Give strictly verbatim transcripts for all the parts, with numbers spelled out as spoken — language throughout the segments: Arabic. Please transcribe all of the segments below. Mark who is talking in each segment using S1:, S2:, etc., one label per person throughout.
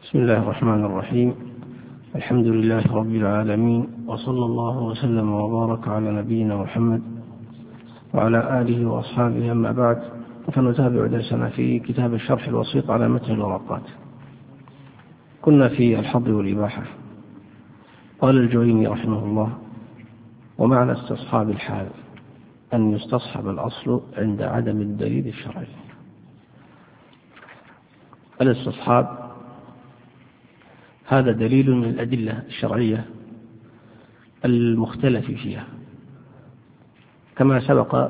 S1: بسم الله الرحمن الرحيم. الحمد لله رب العالمين، وصلى الله وسلم وبارك على نبينا محمد وعلى آله وأصحابه. أما بعد، فنتابع درسنا في كتاب الشرح الوسيط على متن الورقات. كنا في الحظ والإباحة. قال الجويني رحمه الله: ومعنى استصحاب الحال أن يستصحب الأصل عند عدم الدليل الشرعي. الاستصحاب هذا دليل من الأدلة الشرعية المختلف فيها، كما سبق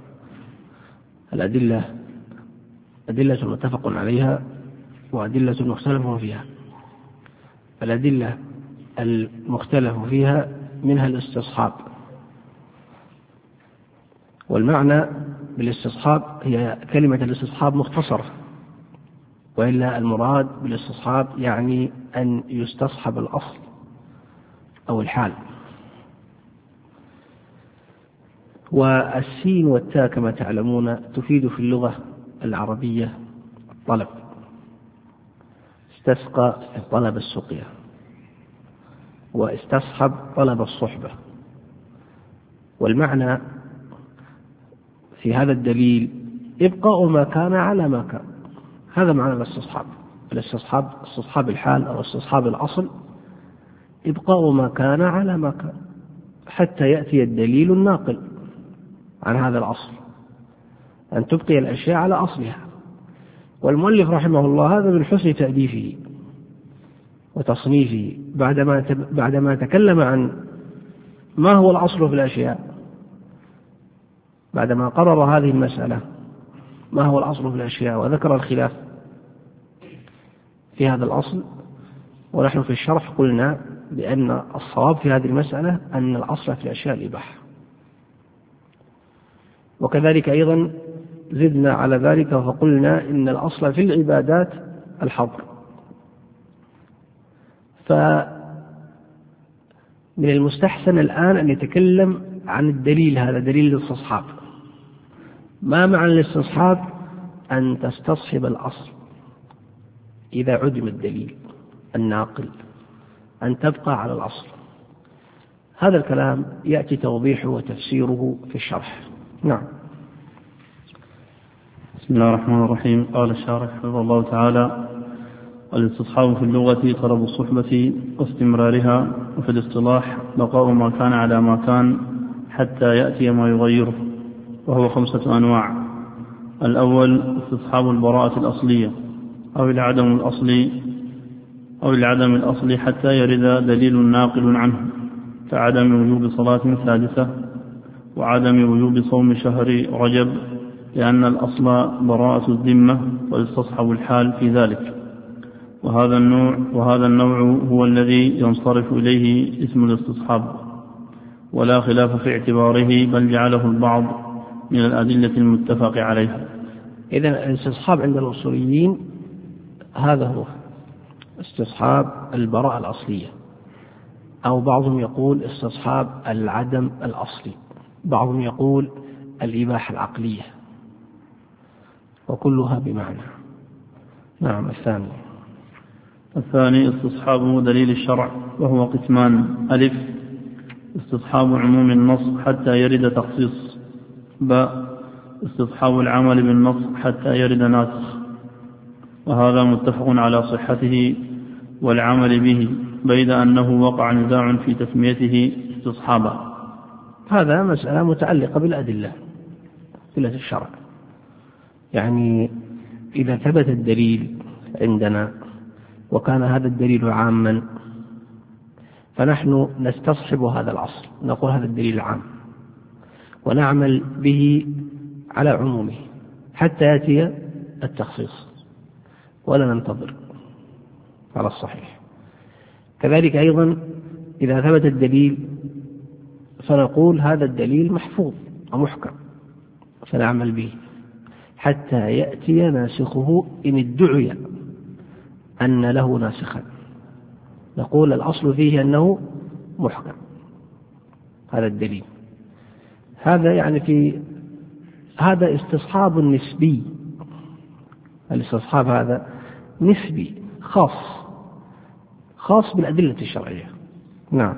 S1: الأدلة أدلة متفق عليها وأدلة مختلف فيها. الأدلة المختلف فيها منها الاستصحاب، والمعنى بالاستصحاب هي كلمة الاستصحاب مختصرة، وإلا المراد بالاستصحاب يعني أن يستصحب الأصل أو الحال. والسين والتاء كما تعلمون تفيد في اللغة العربية الطلب. استسقى طلب السقيا، واستصحب طلب الصحبة. والمعنى في هذا الدليل إبقاء ما كان على ما كان. هذا معنى الاستصحاب. الاستصحاب استصحاب الحال أو استصحاب الأصل إبقاء ما كان على ما كان حتى يأتي الدليل الناقل عن هذا الأصل، أن تبقي الأشياء على أصلها. والمؤلف رحمه الله هذا من حسن تأليفه وتصنيفه بعدما بعدما تكلم عن ما هو الأصل في الأشياء، بعدما قرر هذه المسألة ما هو الأصل في الأشياء وذكر الخلاف في هذا الأصل. ونحن في الشرح قلنا بأن الصواب في هذه المسألة أن الأصل في الأشياء الإباحة، وكذلك أيضا زدنا على ذلك فقلنا إن الأصل في العبادات الحظر. فمن المستحسن الآن أن يتكلم عن الدليل. هذا دليل الاستصحاب. ما معنى الاستصحاب؟ أن تستصحب الأصل إذا عدم الدليل الناقل، أن تبقى على الأصل. هذا الكلام يأتي توضيحه وتفسيره في الشرح. نعم.
S2: بسم الله الرحمن الرحيم. قال الشارح رحمه الله تعالى: الاستصحاب في اللغة طلب الصحبة واستمرارها، وفي الاصطلاح بقاء ما كان على ما كان حتى يأتي ما يغيره، وهو خمسة أنواع. الأول استصحاب البراءة الأصلية أو العدم الأصلي أو العدم الأصلي حتى يرد دليل ناقل عنه، كعدم وجوب صلاة سادسة وعدم وجوب صوم شهر رجب، لأن الأصل براءة الذمة ويستصحب الحال في ذلك. وهذا النوع وهذا النوع هو الذي ينصرف إليه اسم الاستصحاب، ولا خلاف في اعتباره، بل جعله البعض من الأدلة المتفق عليها.
S1: إذن الاستصحاب عند الأصوليين هذا هو استصحاب البراءة الأصلية، أو بعضهم يقول استصحاب العدم الأصلي، بعضهم يقول الإباحة العقلية، وكلها بمعنى. نعم. الثاني
S2: الثاني استصحاب دليل الشرع، وهو قسمان: ألف استصحاب عموم النص حتى يرد تخصيص، باء استصحاب العمل بالنص حتى يرد ناسخ. وهذا متفق على صحته والعمل به، بيد أنه وقع نزاع في تسميته استصحابا.
S1: هذا مسألة متعلقة بالأدلة أدلة الشرع. يعني إذا ثبت الدليل عندنا وكان هذا الدليل عاما، فنحن نستصحب هذا الأصل، نقول هذا الدليل عام، ونعمل به على عمومه حتى يأتي التخصيص، ولا ننتظر على الصحيح. كذلك أيضا إذا ثبت الدليل فنقول هذا الدليل محفوظ ومحكم، فنعمل به حتى يأتي ناسخه. إن ادعي أن له ناسخا نقول الأصل فيه أنه محكم هذا الدليل. هذا يعني في هذا استصحاب نسبي. الاستصحاب هذا نسبي خاص خاص بالأدلة الشرعية. نعم.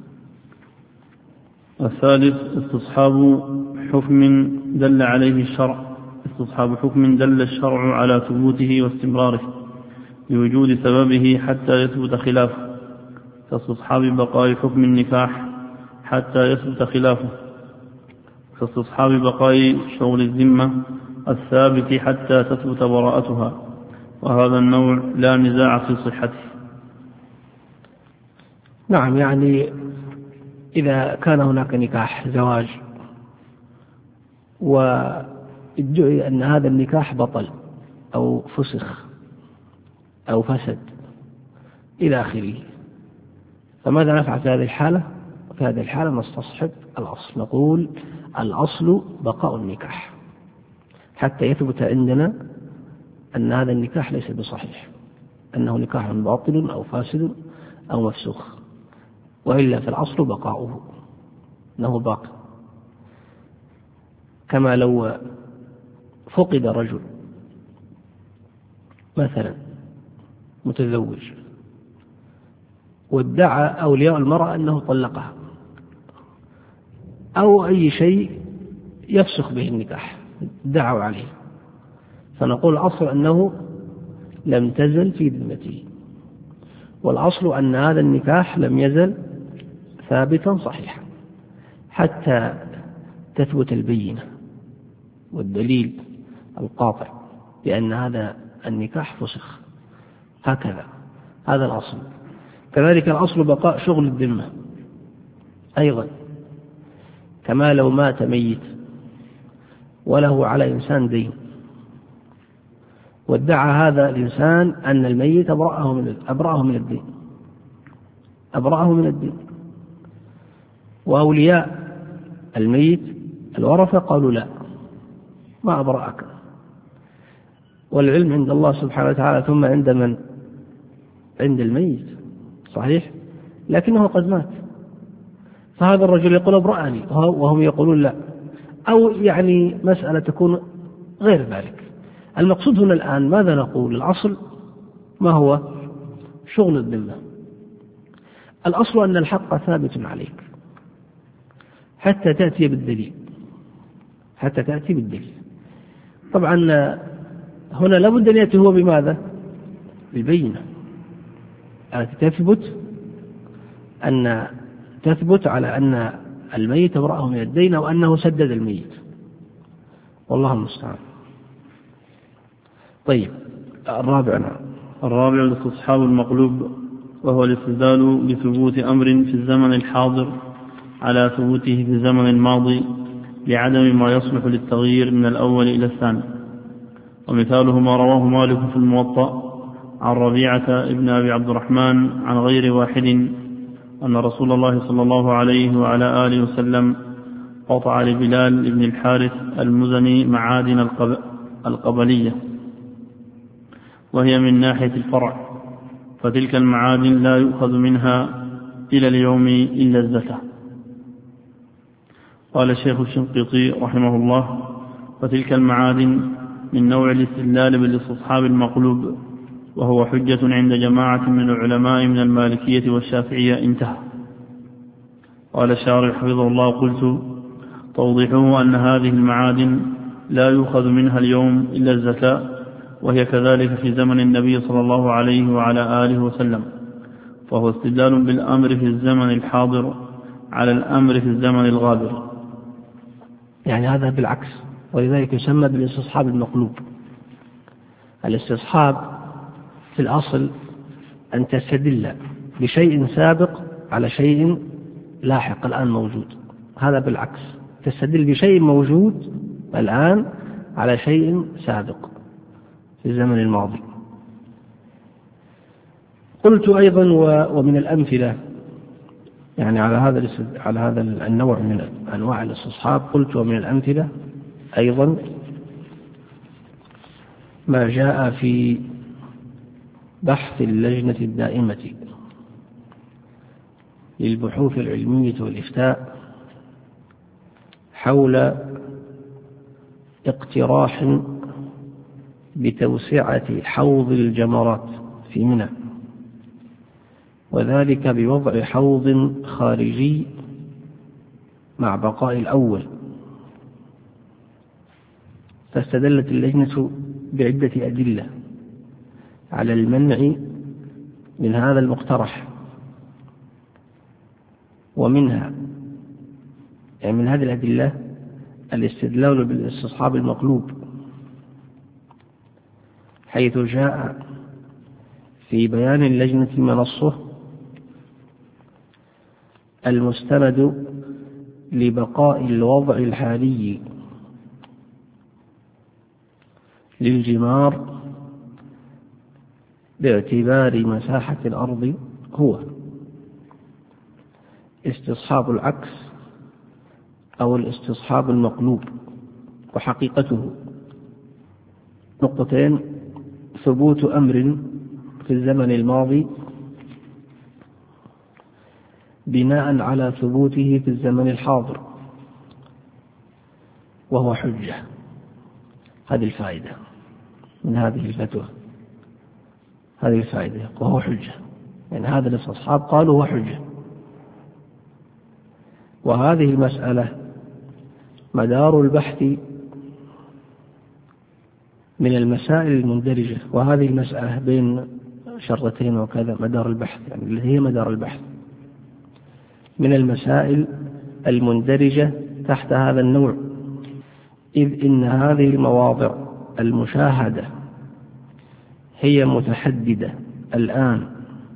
S2: الثالث استصحاب حكم دل عليه الشرع استصحاب حكم دل الشرع على ثبوته واستمراره بوجود سببه حتى يثبت خلافه، كاستصحاب بقاء حكم النكاح حتى يثبت خلافه، كاستصحاب بقاء شغل الذمة الثابت حتى تثبت براءتها، وهذا النوع لا نزاع في صحته.
S1: نعم، يعني إذا كان هناك نكاح زواج وادعي أن هذا النكاح بطل أو فسخ أو فسد إلى آخره، فماذا نفعل في هذه الحالة؟ في هذه الحالة نستصحب الأصل، نقول الأصل بقاء النكاح حتى يثبت عندنا أن هذا النكاح ليس بصحيح، أنه نكاح باطل أو فاسد أو مفسوخ، وإلا في الأصل بقاؤه، أنه باق. كما لو فقد رجل مثلا متزوج وادعى أولياء المرأة أنه طلقها أو أي شيء يفسخ به النكاح ادعوا عليه، فنقول الأصل أنه لم تزل في ذمته، والأصل أن هذا النكاح لم يزل ثابتا صحيحا حتى تثبت البينة والدليل القاطع بأن هذا النكاح فسخ. هكذا هذا الأصل. كذلك الأصل بقاء شغل الذمة أيضا، كما لو مات ميت وله على إنسان دين وادعى هذا الإنسان أن الميت أبرأه من أبرأه من الدين أبرأه من الدين وأولياء الميت الورثة قالوا لا، ما أبرأك، والعلم عند الله سبحانه وتعالى ثم عند من؟ عند الميت، صحيح، لكنه قد مات، فهذا الرجل يقول أبرأني وهم يقولون لا، أو يعني مسألة تكون غير ذلك. المقصود هنا الآن ماذا نقول؟ الأصل ما هو؟ شغل الذمة. الأصل أن الحق ثابت عليك حتى تأتي بالدليل حتى تأتي بالدليل طبعا هنا لابد أن يأتي هو بماذا؟ بالبينة التي تثبت أن تثبت على أن الميت أبرأه من الدين أو أنه سدد الميت، والله المستعان. طيب الرابع.
S2: الرابع الاستصحاب المقلوب، وهو الاستدلال بثبوت أمر في الزمن الحاضر على ثبوته في الزمن الماضي لعدم ما يصلح للتغيير من الأول إلى الثاني. ومثاله ما رواه مالك في الموطأ عن ربيعة ابن أبي عبد الرحمن عن غير واحد أن رسول الله صلى الله عليه وعلى آله وسلم قطع لبلال ابن الحارث المزني معادن القبلية، وهي من ناحية الفرع، فتلك المعادن لا يؤخذ منها إلى اليوم إلا الزكاة. قال الشيخ الشنقيطي رحمه الله: فتلك المعادن من نوع الاستدلال بالاستصحاب المقلوب، وهو حجة عند جماعة من العلماء من المالكية والشافعية. انتهى. قال الشارح حفظه الله: قلت: توضيحه أن هذه المعادن لا يؤخذ منها اليوم إلا الزكاة، وهي كذلك في زمن النبي صلى الله عليه وعلى آله وسلم، فهو استدلال بالأمر في الزمن الحاضر على الأمر في الزمن الغابر.
S1: يعني هذا بالعكس، ولذلك يسمى بالاستصحاب المقلوب. الاستصحاب في الأصل أن تستدل بشيء سابق على شيء لاحق الآن موجود، هذا بالعكس، تستدل بشيء موجود الآن على شيء سابق في الزمن الماضي. قلت أيضا ومن الأمثلة يعني على هذا على هذا النوع من أنواع الاستصحاب، قلت ومن الأمثلة أيضا ما جاء في بحث اللجنة الدائمة للبحوث العلمية والإفتاء حول اقتراح بتوسعة حوض الجمرات في منى وذلك بوضع حوض خارجي مع بقاء الأول. فاستدلت اللجنة بعدة أدلة على المنع من هذا المقترح، ومنها يعني من هذه الأدلة الاستدلال بالاستصحاب المقلوب، حيث جاء في بيان اللجنة منصه المستند لبقاء الوضع الحالي للجمار باعتبار مساحة الأرض هو استصحاب العكس أو الاستصحاب المقلوب. وحقيقته نقطتين: ثبوت أمر في الزمن الماضي بناء على ثبوته في الزمن الحاضر وهو حجة. هذه الفائدة من هذه الفتوى، هذه الفائدة وهو حجة، يعني هذا الاستصحاب قالوا هو حجة. وهذه المسألة مدار البحث من المسائل المندرجة، وهذه المسألة بين شرطين وكذا مدار البحث، يعني اللي هي مدار البحث من المسائل المندرجة تحت هذا النوع، إذ إن هذه المواضع المشاهدة هي متحددة الآن،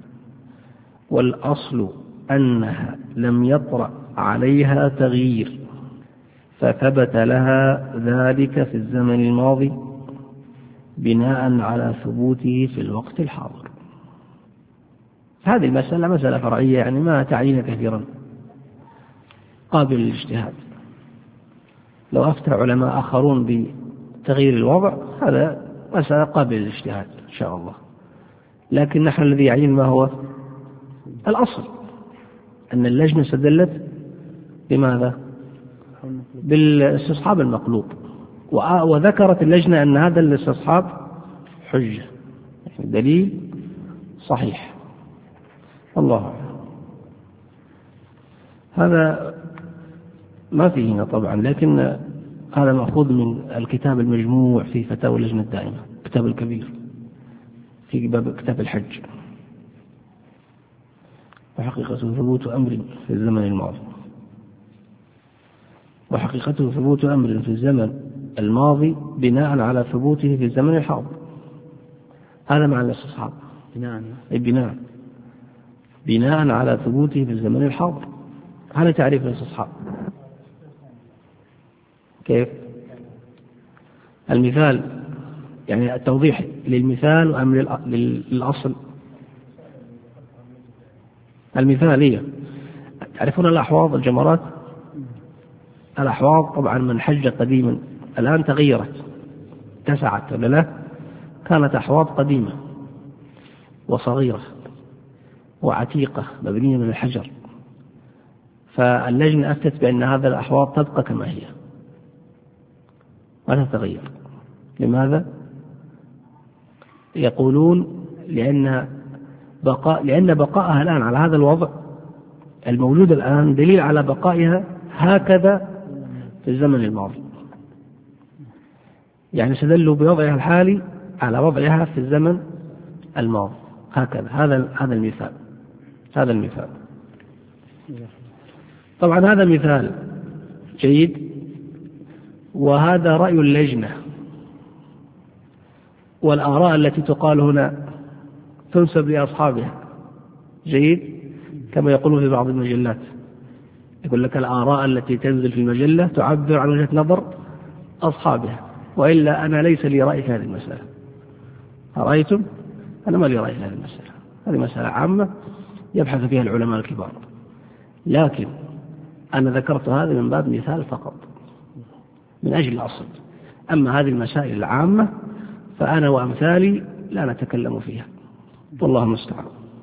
S1: والأصل أنها لم يطرأ عليها تغيير، فثبت لها ذلك في الزمن الماضي بناء على ثبوته في الوقت الحاضر. هذه المسألة مسألة فرعية، يعني ما تعين كثيرا، قابل للاجتهاد. لو أفتى علماء آخرون بتغيير الوضع هذا مسألة قابل للاجتهاد إن شاء الله، لكن نحن الذي يعين ما هو الأصل، أن اللجنة استدلت بماذا؟ بالاستصحاب المقلوب، وذكرت اللجنة أن هذا الاستصحاب حجة، يعني دليل صحيح. الله أعلم. هذا ما فيه هنا طبعا، لكن هذا مأخوذ من الكتاب المجموع في فتاوى اللجنة الدائمة، الكتاب الكبير في باب كتاب الحج. وحقيقة ثبوت أمر في الزمن الماضي، وحقيقته ثبوت أمر في الزمن الماضي بناء على ثبوته في الزمن الحاضر. هذا معنى الاستصحاب، بناء أي بناء بناء على ثبوته في الزمن الحاضر. هذا تعريف الاستصحاب. كيف؟ المثال يعني التوضيح للمثال أم للأصل؟ المثال هي تعرفون الأحواض الجمرات، الأحواض طبعا من حج قديما الآن تغيرت اتسعت ولا لا؟ كانت أحواض قديمة وصغيرة وعتيقة مبنية من الحجر، فاللجنة أفتت بأن هذا الأحواض تبقى كما هي ولا تتغير. لماذا؟ يقولون لأن بقاء لأن بقائها الآن على هذا الوضع الموجود الآن دليل على بقائها هكذا في الزمن الماضي، يعني استدلوا بوضعها الحالي على وضعها في الزمن الماضي هكذا. هذا هذا المثال هذا المثال طبعا هذا مثال جيد، وهذا رأي اللجنة، والآراء التي تقال هنا تنسب لأصحابها. جيد، كما يقولون في بعض المجلات، يقول لك الآراء التي تنزل في المجلة تعبر عن وجهة نظر أصحابها، وإلا أنا ليس لي رأي في هذه المسألة. أرأيتم؟ أنا ما لي رأي في هذه المسألة، هذه مسألة عامة يبحث فيها العلماء الكبار، لكن أنا ذكرت هذا من باب مثال فقط من أجل الأصل. أما هذه المسائل العامة فأنا وأمثالي لا نتكلم فيها، والله المستعان.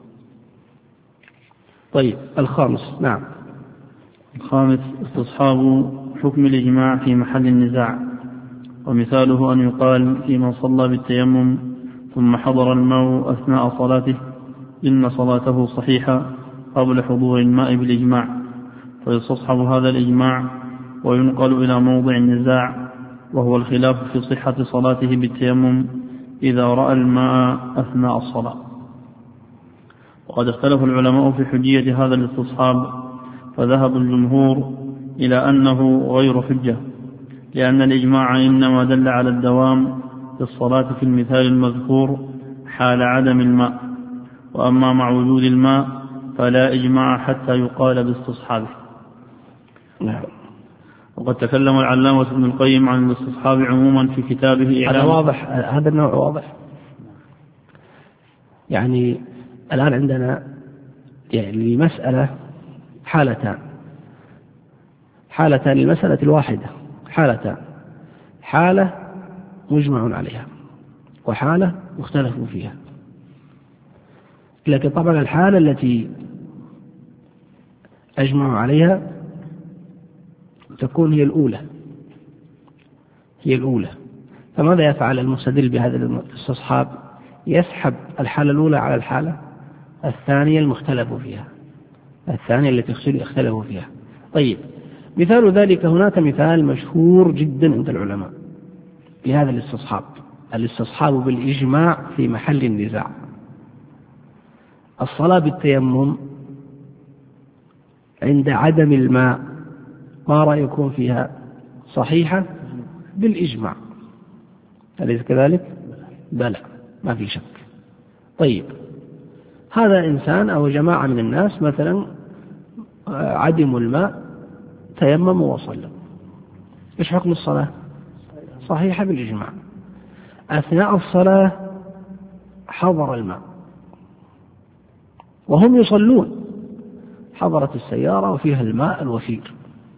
S1: طيب الخامس. نعم.
S2: الخامس استصحاب حكم الإجماع في محل النزاع، ومثاله أن يقال في من صلى بالتيمم ثم حضر الماء أثناء صلاته إن صلاته صحيحة قبل حضور الماء بالإجماع، فيستصحب هذا الإجماع وينقل إلى موضع النزاع، وهو الخلاف في صحة صلاته بالتيمم إذا رأى الماء أثناء الصلاة. وقد اختلف العلماء في حجية هذا الاستصحاب، فذهب الجمهور إلى أنه غير حجة، لأن الإجماع إنما دل على الدوام في الصلاة في المثال المذكور حال عدم الماء، وأما مع وجود الماء فلا إجماع حتى يقال باستصحابه.
S1: نعم.
S2: وقد تكلم العلامة ابن القيم عن الاستصحاب عموما في كتابه إعلام.
S1: هذا واضح، هذا النوع واضح. يعني الآن عندنا يعني المسألة حالتان، حالتان للمسألة الواحدة، حالتان: حالة مجمع عليها وحالة مختلف فيها. لكن طبعا الحالة التي أجمع عليها تكون هي الأولى، هي الأولى. فماذا يفعل المستدل بهذا الاستصحاب؟ يسحب الحالة الأولى على الحالة الثانية المختلف فيها، الثانية التي اختلفوا فيها. طيب، مثال ذلك هناك مثال مشهور جدا عند العلماء لهذا الاستصحاب، الاستصحاب بالإجماع في محل النزاع. الصلاة بالتيمم عند عدم الماء ما رأيكم فيها؟ صحيحة بالإجماع، أليس كذلك؟ بلى، ما في شك. طيب، هذا إنسان أو جماعة من الناس مثلا عدموا الماء، تيمموا وصلوا، إيش حكم الصلاة؟ صحيحة بالإجماع. أثناء الصلاة حضر الماء وهم يصلون، حضرت السيارة وفيها الماء الوفير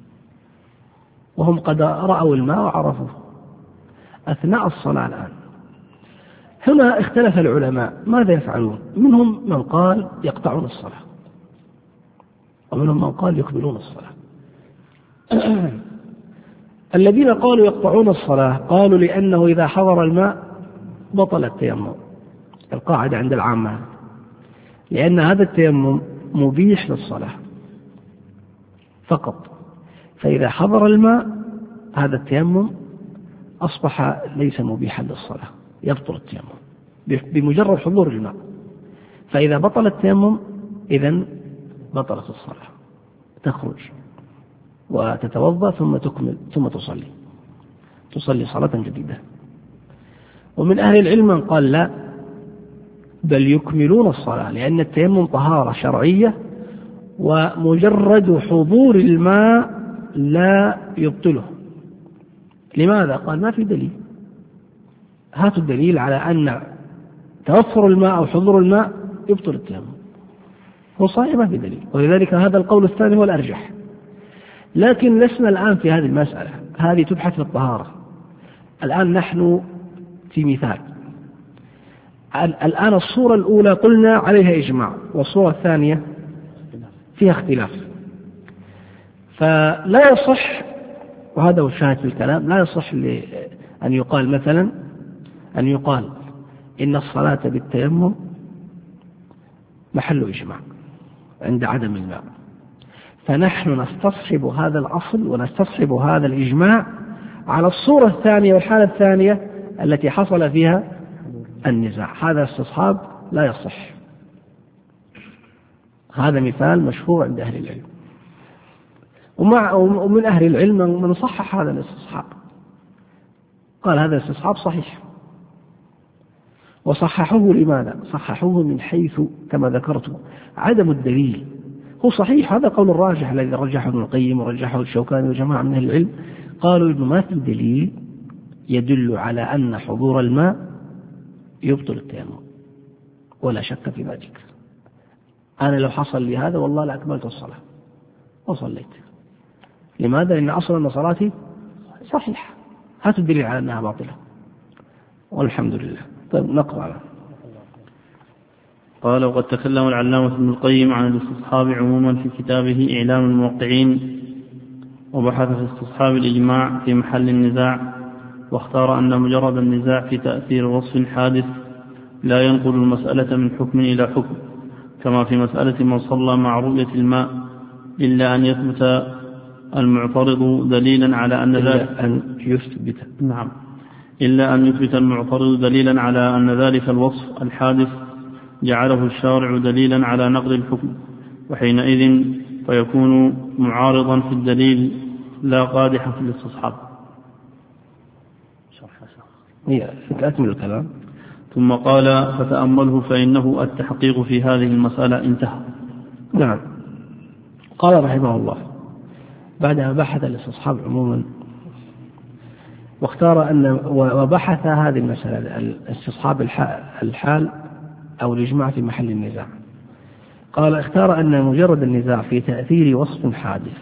S1: وهم قد رأوا الماء وعرفوه أثناء الصلاة. الآن هنا اختلف العلماء ماذا يفعلون؟ منهم من قال يقطعون الصلاة، ومنهم من قال يكملون الصلاة. الذين قالوا يقطعون الصلاة قالوا لأنه إذا حضر الماء بطل التيمم، القاعدة عند العامة، لأن هذا التيمم مبيح للصلاة فقط، فإذا حضر الماء هذا التيمم أصبح ليس مبيحا للصلاة، يبطل التيمم بمجرد حضور الماء. فإذا بطل التيمم إذن بطلت الصلاة، تخرج وتتوضأ ثم تكمل ثم تصلي تصلي صلاة جديدة. ومن أهل العلم من قال لا، بل يكملون الصلاة، لأن التيمم طهارة شرعية ومجرد حضور الماء لا يبطله. لماذا؟ قال ما في دليل. هاتوا الدليل على أن توفر الماء أو حضور الماء يبطل التيمم، هو صحيح ما في دليل، ولذلك هذا القول الثاني هو الأرجح. لكن لسنا الآن في هذه المسألة، هذه تبحث في الطهارة. الآن نحن في مثال. الآن الصورة الأولى قلنا عليها إجماع، والصورة الثانية فيها اختلاف. فلا يصح، وهذا هو الشاهد في الكلام، لا يصح أن يقال مثلا أن يقال إن الصلاة بالتيمم محل إجماع عند عدم الماء، فنحن نستصحب هذا الأصل ونستصحب هذا الإجماع على الصورة الثانية والحالة الثانية التي حصل فيها النزاع. هذا استصحاب لا يصح. هذا مثال مشهور عند أهل العلم، ومع ومن أهل العلم من صحح هذا الاستصحاب، قال هذا الاستصحاب صحيح. وصححوه لماذا؟ صححوه من حيث كما ذكرت عدم الدليل. هو صحيح، هذا قول الراجح الذي رجحه ابن القيم ورجحه الشوكاني وجماعة من أهل العلم، قالوا إنه ما في دليل يدل على أن حضور الماء يبطل التيمم، ولا شك في ذلك. أنا لو حصل لي هذا والله لأكملت الصلاة وصليت. لماذا؟ لأن أصلا صلاتي صحيح. هاتوا الدليل على أنها باطلة، والحمد لله. طيب نقرأ.
S2: قال: وقد تكلم العلامة ابن القيم عن الاستصحاب عموما في كتابه إعلام الموقعين، وبحث في استصحاب الإجماع في محل النزاع، واختار أن مجرد النزاع في تأثير وصف حادث لا ينقل المسألة من حكم إلى حكم، كما في مسألة من صلى مع رؤية الماء إلا أن يثبت المعترض دليلا على أن ذلك
S1: أن يثبت
S2: نعم إلا أن يثبت المعترض دليلا على أن ذلك الوصف الحادث جعله الشارع دليلا على نقل الحكم، وحينئذ فيكون معارضا في الدليل لا قادحا في الاستصحاب.
S1: أكمل الكلام.
S2: ثم قال فتأمله فإنه التحقيق في هذه المسألة انتهى.
S1: نعم. قال رحمه الله بعدما بحث الاستصحاب عموما واختار أن وبحث هذه المسألة الاستصحاب الحال أو الإجماع في محل النزاع، قال اختار أن مجرد النزاع في تأثير وصف حادث.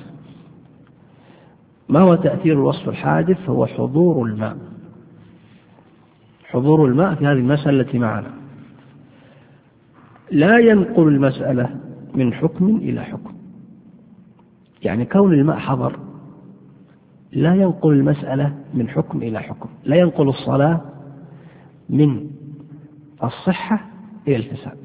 S1: ما هو تأثير الوصف الحادث؟ هو حضور الماء. حضور الماء في هذه المسألة التي معنا لا ينقل المسألة من حكم إلى حكم، يعني كون الماء حضر لا ينقل المسألة من حكم إلى حكم، لا ينقل الصلاة من الصحة إلى الفساد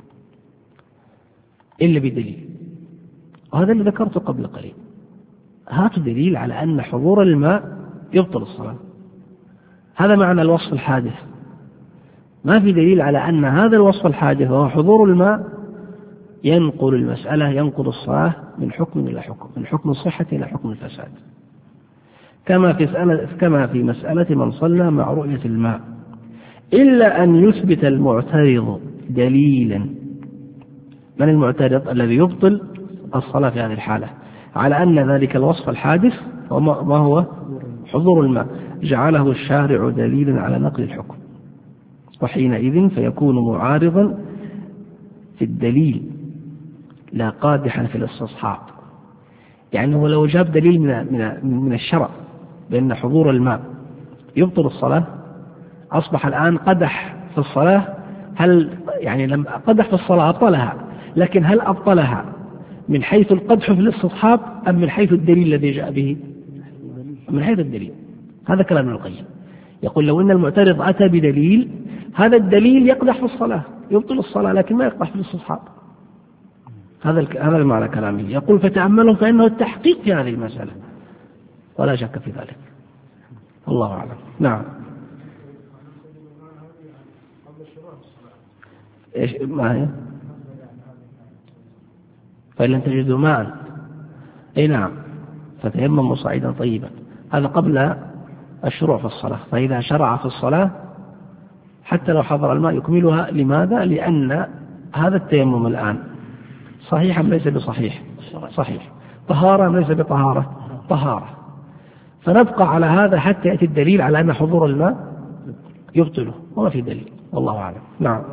S1: إلا بدليل، وهذا اللي ذكرته قبل قليل. هاتوا دليل على أن حضور الماء يبطل الصلاة، هذا معنى الوصف الحادث. ما في دليل على أن هذا الوصف الحادث وهو حضور الماء ينقل المسألة ينقل الصلاة من حكم إلى حكم، من حكم الصحة إلى حكم الفساد، كما في كما في مسألة من صلى مع رؤية الماء إلا أن يثبت المعترض دليلا. من المعترض؟ الذي يبطل الصلاة في هذه الحالة على أن ذلك الوصف الحادث وما هو حضور الماء جعله الشارع دليلا على نقل الحكم، وحينئذ فيكون معارضا في الدليل لا قادحا في الاستصحاب. يعني هو لو جاب دليل من من من الشرع بأن حضور الماء يبطل الصلاة، أصبح الآن قدح في الصلاة. هل يعني لم قدح في الصلاة أبطلها، لكن هل أبطلها من حيث القدح في الاستصحاب أم من حيث الدليل الذي جاء به؟ من حيث الدليل. هذا كلام ابن القيم، يقول لو أن المعترض أتى بدليل هذا الدليل يقدح في الصلاة يبطل الصلاة لكن ما يقدح في الاستصحاب. هذا هذا المعنى كلامه. يقول فتأملوا فإنه التحقيق في هذه المسألة ولا شك في ذلك. الله أعلم. نعم. إيش ما هي؟ فإن لم تجدوا ماء أي نعم فتيمموا صعيدا طيبا، هذا قبل الشروع في الصلاة. فإذا شرع في الصلاة حتى لو حضر الماء يكملها. لماذا؟ لأن هذا التيمم الآن صحيح أم ليس بصحيح؟ صحيح. طهارة أم ليس بطهارة؟ طهارة. فنبقى على هذا حتى يأتي الدليل على أن حضور الماء يبطله، وما في دليل والله أعلم. نعم.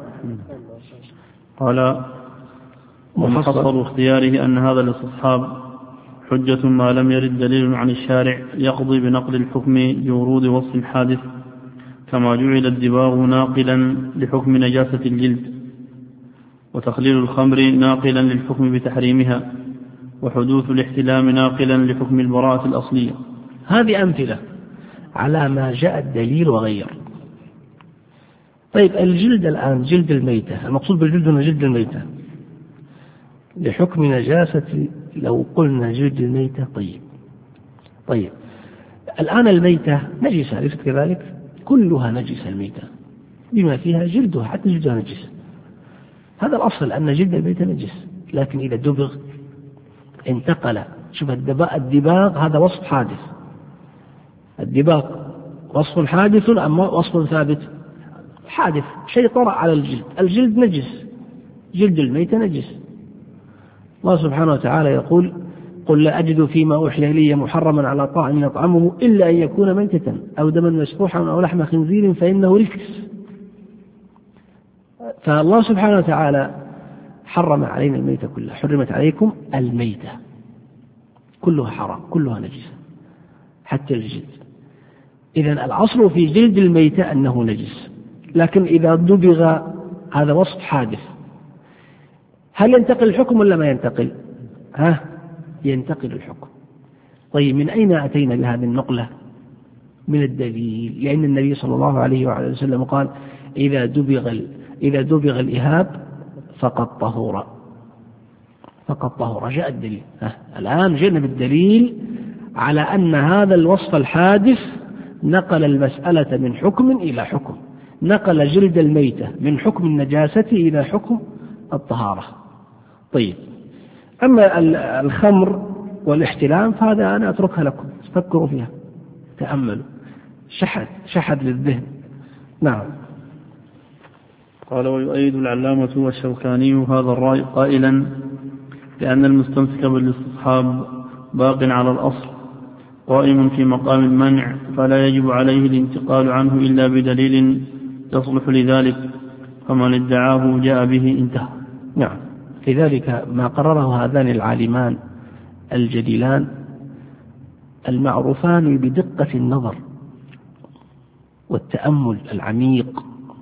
S2: قال ومحصل اختياره أن هذا الاستصحاب حجة ما لم يرد دليل عن الشارع يقضي بنقل الحكم بورود وصف حادث، كما جعل الدباغ ناقلا لحكم نجاسة الجلد، وتخليل الخمر ناقلا للحكم بتحريمها، وحدوث الاحتلام ناقلا لحكم البراءة الأصلية.
S1: هذه أمثلة على ما جاء الدليل وغير. طيب الجلد الآن جلد الميتة، المقصود بالجلد هنا جلد الميتة لحكم نجاسة. لو قلنا جلد الميتة طيب طيب الآن الميتة نجسة أليست كذلك؟ كلها نجسة الميتة بما فيها جلدها، حتى جلدها نجس. هذا الأصل أن جلد الميتة نجس، لكن إذا دبغ انتقل. شوف الدباغ هذا وصف حادث، الدباغ وصف حادث أم وصف ثابت؟ حادث، شيء طرأ على الجلد. الجلد نجس، جلد الميتة نجس. الله سبحانه وتعالى يقول قل لا أجد فيما أوحي إلي محرما على طاعم يطعمه إلا أن يكون ميتة أو دما مسفوحا أو لحم خنزير فإنه رجس. فالله سبحانه وتعالى حرم علينا الميتة كلها، حرمت عليكم الميتة كلها حرام، كلها نجسة حتى الجلد. إذن الأصل في جلد الميتة أنه نجس، لكن إذا دبغ هذا وصف حادث. هل ينتقل الحكم ولا ما ينتقل؟ ها ينتقل الحكم. طيب من أين أتينا بهذه النقلة؟ من الدليل، لأن النبي صلى الله عليه وعلى وسلم قال إذا دبغ إذا دبغ الإهاب فقد طهور، فقد طهور، جاء الدليل. الآن جئنا بالدليل على أن هذا الوصف الحادث نقل المسألة من حكم إلى حكم، نقل جلد الميتة من حكم النجاسة إلى حكم الطهارة. طيب، أما الخمر والاحتلام فهذا أنا أتركها لكم، فكروا فيها، تأملوا، شحذ شحذ للذهن. نعم.
S2: قال: ويؤيد العلامة والشوكاني هذا الرأي قائلا لأن المستمسك بالاستصحاب باق على الأصل قائم في مقام المنع، فلا يجب عليه الانتقال عنه إلا بدليل يصلح لذلك، فمن ادعاه جاء به انتهى.
S1: نعم. لذلك ما قرره هذان العالمان الجليلان المعروفان بدقة النظر والتأمل العميق،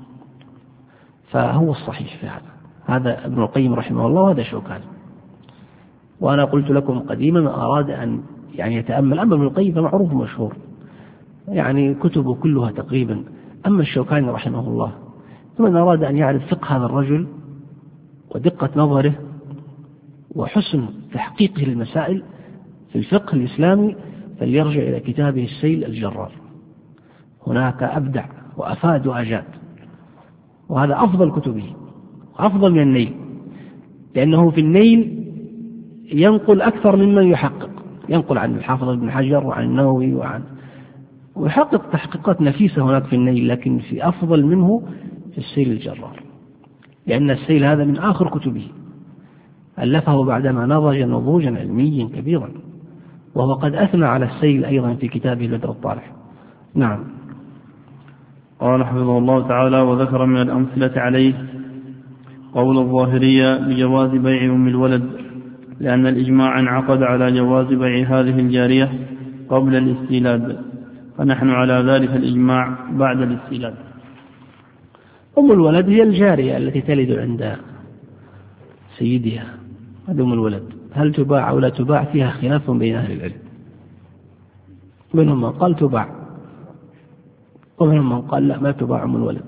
S1: فهو الصحيح في هذا. هذا ابن القيم رحمه الله وهذا شوكاني. وأنا قلت لكم قديما من أراد أن يعني يتأمل، أما ابن القيم فمعروف مشهور، يعني كتبه كلها تقريبا. أما الشوكاني رحمه الله فمن أراد أن يعرف فقه هذا الرجل ودقة نظره وحسن تحقيقه للمسائل في الفقه الإسلامي فليرجع إلى كتابه السيل الجرار، هناك أبدع وأفاد وأجاد، وهذا أفضل كتبه، أفضل من النيل، لأنه في النيل ينقل أكثر ممن يحقق، ينقل عن الحافظ ابن حجر وعن النووي وعن ويحقق تحقيقات نفيسة هناك في النيل، لكن في أفضل منه في السيل الجرار، لأن السيل هذا من آخر كتبه، ألفه بعدما نضج نضوجا علميا كبيرا، وهو قد أثنى على السيل أيضا في كتابه البدر الطالح. نعم.
S2: قال حفظه الله تعالى: وذكر من الأمثلة عليه قول الظاهرية بجواز بيع أم الولد، لأن الإجماع انعقد على جواز بيع هذه الجارية قبل الاستيلاد، فنحن على ذلك الإجماع بعد الاستيلاد.
S1: أم الولد هي الجارية التي تلد عند سيدها، هذه أم الولد. هل تباع أو لا تباع فيها خلاف بين أهل العلم، منهم من قال تباع ومنهم من قال لا، ما تباع أم الولد.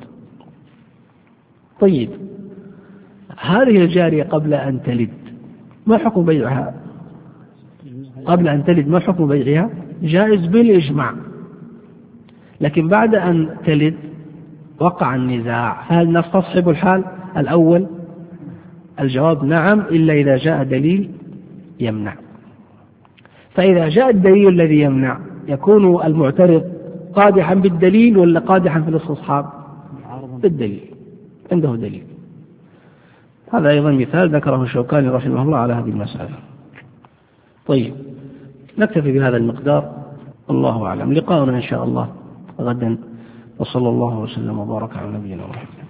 S1: طيب، هذه الجارية قبل أن تلد ما حكم بيعها؟ قبل أن تلد ما حكم بيعها؟ جائز بالإجماع، لكن بعد أن تلد وقع النزاع، هل نستصحب الحال الأول؟ الجواب نعم، إلا إذا جاء دليل يمنع. فإذا جاء الدليل الذي يمنع يكون المعترض قادحا بالدليل ولا قادحا في الاستصحاب؟ بالدليل، عنده دليل. هذا أيضا مثال ذكره الشوكاني رحمه الله على هذه المسألة. طيب، نكتفي بهذا المقدار، الله أعلم. لقاؤنا إن شاء الله غدا، وصلى الله وسلم وبارك على نبينا محمد.